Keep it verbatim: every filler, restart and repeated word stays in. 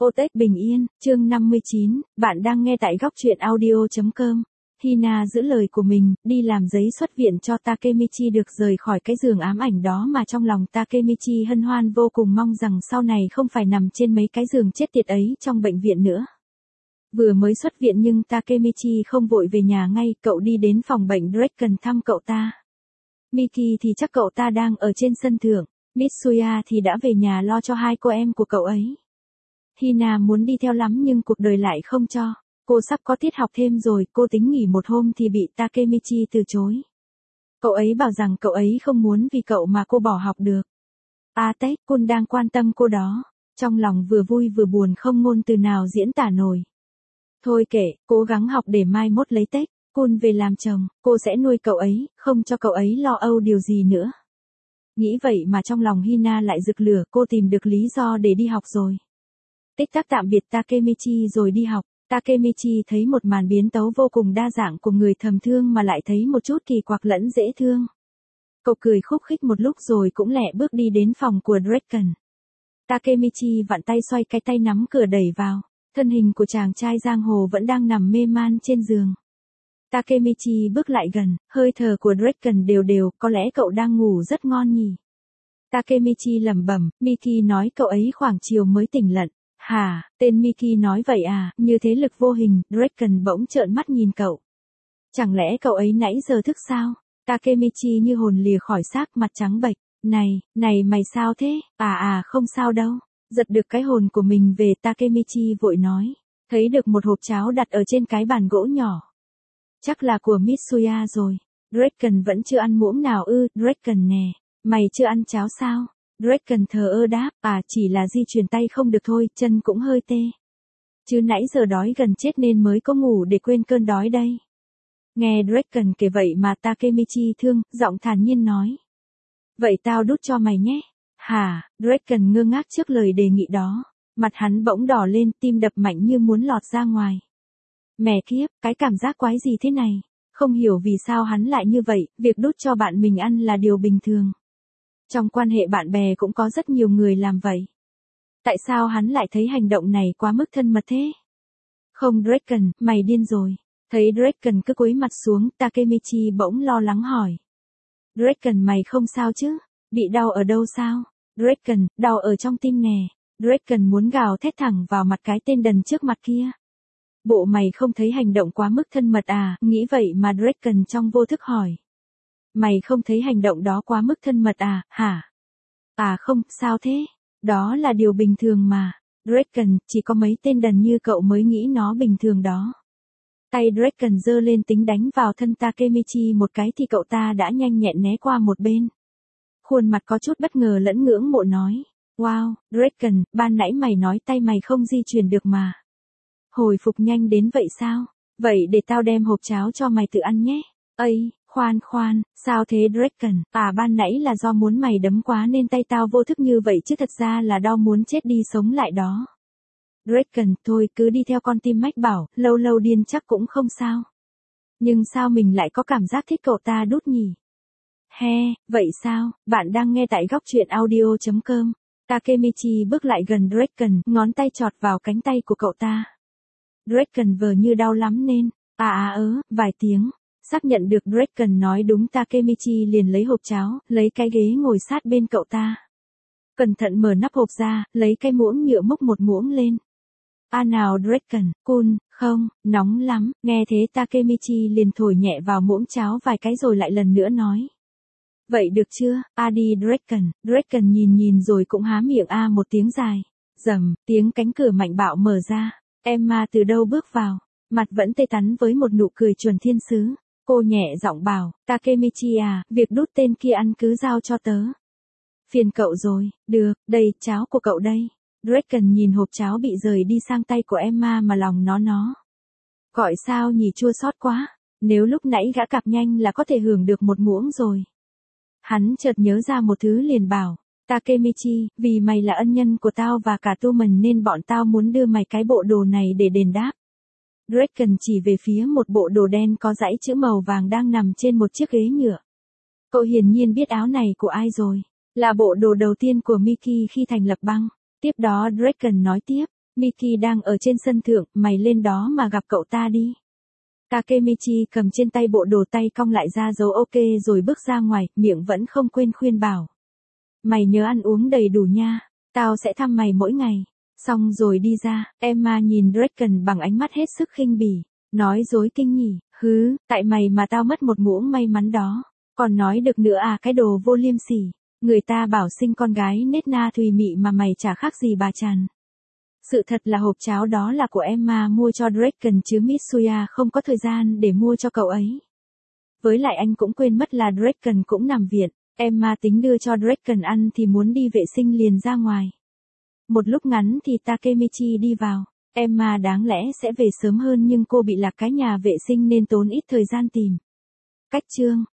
Ô Tech Bình Yên, chương năm mươi chín, bạn đang nghe tại góc truyện audio chấm com. Hina giữ lời của mình, đi làm giấy xuất viện cho Takemichi được rời khỏi cái giường ám ảnh đó mà trong lòng Takemichi hân hoan vô cùng mong rằng sau này không phải nằm trên mấy cái giường chết tiệt ấy trong bệnh viện nữa. Vừa mới xuất viện nhưng Takemichi không vội về nhà ngay, cậu đi đến phòng bệnh Draken thăm cậu ta. Miki thì chắc cậu ta đang ở trên sân thượng, Mitsuya thì đã về nhà lo cho hai cô em của cậu ấy. Hina muốn đi theo lắm nhưng cuộc đời lại không cho. Cô sắp có tiết học thêm rồi, cô tính nghỉ một hôm thì bị Takemichi từ chối. Cậu ấy bảo rằng cậu ấy không muốn vì cậu mà cô bỏ học được. A Tech, Kun đang quan tâm cô đó. Trong lòng vừa vui vừa buồn không ngôn từ nào diễn tả nổi. Thôi kệ, cố gắng học để mai mốt lấy Tech, Kun về làm chồng, cô sẽ nuôi cậu ấy, không cho cậu ấy lo âu điều gì nữa. Nghĩ vậy mà trong lòng Hina lại rực lửa, cô tìm được lý do để đi học rồi. Tích tắc tạm biệt Takemichi rồi đi học, Takemichi thấy một màn biến tấu vô cùng đa dạng của người thầm thương mà lại thấy một chút kỳ quặc lẫn dễ thương. Cậu cười khúc khích một lúc rồi cũng lẹ bước đi đến phòng của Draken. Takemichi vặn tay xoay cái tay nắm cửa đẩy vào, thân hình của chàng trai giang hồ vẫn đang nằm mê man trên giường. Takemichi bước lại gần, hơi thở của Draken đều đều, có lẽ cậu đang ngủ rất ngon nhỉ. Takemichi lẩm bẩm, Miki nói cậu ấy khoảng chiều mới tỉnh lận. Hả, tên Miki nói vậy à, như thế lực vô hình, Draken bỗng trợn mắt nhìn cậu. Chẳng lẽ cậu ấy nãy giờ thức sao? Takemichi như hồn lìa khỏi xác, mặt trắng bệch. Này, này mày sao thế? À à không sao đâu. Giật được cái hồn của mình về, Takemichi vội nói. Thấy được một hộp cháo đặt ở trên cái bàn gỗ nhỏ. Chắc là của Mitsuya rồi. Draken vẫn chưa ăn muỗng nào ư, Draken nè. Mày chưa ăn cháo sao? Draken thờ ơ đáp, à chỉ là di chuyển tay không được thôi, chân cũng hơi tê. Chứ nãy giờ đói gần chết nên mới có ngủ để quên cơn đói đây. Nghe Draken kể vậy mà Takemichi thương, giọng thản nhiên nói. Vậy tao đút cho mày nhé. Hả, Draken ngơ ngác trước lời đề nghị đó. Mặt hắn bỗng đỏ lên, tim đập mạnh như muốn lọt ra ngoài. Mẹ kiếp, cái cảm giác quái gì thế này? Không hiểu vì sao hắn lại như vậy, việc đút cho bạn mình ăn là điều bình thường. Trong quan hệ bạn bè cũng có rất nhiều người làm vậy. Tại sao hắn lại thấy hành động này quá mức thân mật thế? Không Draken, mày điên rồi. Thấy Draken cứ cúi mặt xuống, Takemichi bỗng lo lắng hỏi. Draken mày không sao chứ? Bị đau ở đâu sao? Draken, đau ở trong tim nè. Draken muốn gào thét thẳng vào mặt cái tên đần trước mặt kia. Bộ mày không thấy hành động quá mức thân mật à? Nghĩ vậy mà Draken trong vô thức hỏi. Mày không thấy hành động đó quá mức thân mật à, hả? À không, sao thế? Đó là điều bình thường mà. Draken, chỉ có mấy tên đần như cậu mới nghĩ nó bình thường đó. Tay Draken giơ lên tính đánh vào thân Takemichi một cái thì cậu ta đã nhanh nhẹn né qua một bên. Khuôn mặt có chút bất ngờ lẫn ngưỡng mộ nói. Wow, Draken, ban nãy mày nói tay mày không di chuyển được mà. Hồi phục nhanh đến vậy sao? Vậy để tao đem hộp cháo cho mày tự ăn nhé. Ây, khoan khoan, sao thế Draken? À ban nãy là do muốn mày đấm quá nên tay tao vô thức như vậy chứ thật ra là đau muốn chết đi sống lại đó. Draken, thôi cứ đi theo con tim mách bảo, lâu lâu điên chắc cũng không sao. Nhưng sao mình lại có cảm giác thích cậu ta đút nhỉ? He, vậy sao? Bạn đang nghe tại góc truyện audio chấm com. Takemichi bước lại gần Draken, ngón tay chọt vào cánh tay của cậu ta. Draken vờ như đau lắm nên, à à ớ, vài tiếng. Xác nhận được Draken nói đúng, Takemichi liền lấy hộp cháo, lấy cái ghế ngồi sát bên cậu ta. Cẩn thận mở nắp hộp ra, lấy cái muỗng nhựa múc một muỗng lên. À nào Draken, Kun, không, nóng lắm, nghe thế Takemichi liền thổi nhẹ vào muỗng cháo vài cái rồi lại lần nữa nói. Vậy được chưa, a đi Draken, Draken nhìn nhìn rồi cũng há miệng a một tiếng dài. Rầm, tiếng cánh cửa mạnh bạo mở ra, Emma từ đâu bước vào, mặt vẫn tê tắn với một nụ cười chuẩn thiên sứ. Cô nhẹ giọng bảo, Takemichi à, việc đút tên kia ăn cứ giao cho tớ. Phiền cậu rồi, được, đây, cháo của cậu đây. Draken nhìn hộp cháo bị rời đi sang tay của Emma mà lòng nó nó. Gọi sao nhỉ, chua xót quá, nếu lúc nãy gã cặp nhanh là có thể hưởng được một muỗng rồi. Hắn chợt nhớ ra một thứ liền bảo, Takemichi, vì mày là ân nhân của tao và cả Tumen nên bọn tao muốn đưa mày cái bộ đồ này để đền đáp. Draken chỉ về phía một bộ đồ đen có dãy chữ màu vàng đang nằm trên một chiếc ghế nhựa. Cậu hiển nhiên biết áo này của ai rồi. Là bộ đồ đầu tiên của Miki khi thành lập băng. Tiếp đó Draken nói tiếp, Miki đang ở trên sân thượng, mày lên đó mà gặp cậu ta đi. Takemichi cầm trên tay bộ đồ tay cong lại ra dấu ok rồi bước ra ngoài, miệng vẫn không quên khuyên bảo. Mày nhớ ăn uống đầy đủ nha, tao sẽ thăm mày mỗi ngày. Xong rồi đi ra, Emma nhìn Draken bằng ánh mắt hết sức khinh bỉ. Nói dối kinh nhỉ, hứ, tại mày mà tao mất một muỗng may mắn đó. Còn nói được nữa à, cái đồ vô liêm sỉ. Người ta bảo sinh con gái nết na thùy mị mà mày chả khác gì bà Tràn. Sự thật là hộp cháo đó là của Emma mua cho Draken chứ Mitsuya không có thời gian để mua cho cậu ấy. Với lại anh cũng quên mất là Draken cũng nằm viện. Emma tính đưa cho Draken ăn thì muốn đi vệ sinh liền ra ngoài. Một lúc ngắn thì Takemichi đi vào. Emma đáng lẽ sẽ về sớm hơn nhưng cô bị lạc cái nhà vệ sinh nên tốn ít thời gian tìm. Cách chương